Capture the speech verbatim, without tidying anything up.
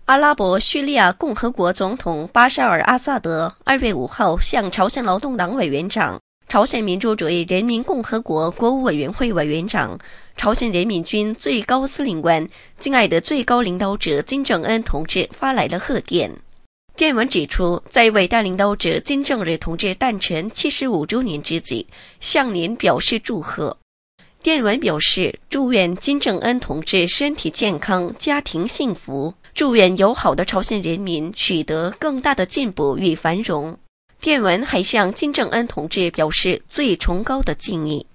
阿拉伯叙利亚共和国总统巴沙尔·阿萨德二月五号向朝鲜劳动党委员长、朝鲜民主主义人民共和国国务委员会委员长、朝鲜人民军最高司令官、敬爱的最高领导者金正恩同志发来了贺电。电文指出，在伟大领导者金正日同志诞辰七十五周年之际，向您表示祝贺。电文表示，祝愿金正恩同志身体健康，家庭幸福，祝愿友好的朝鲜人民取得更大的进步与繁荣。电文还向金正恩同志表示最崇高的敬意。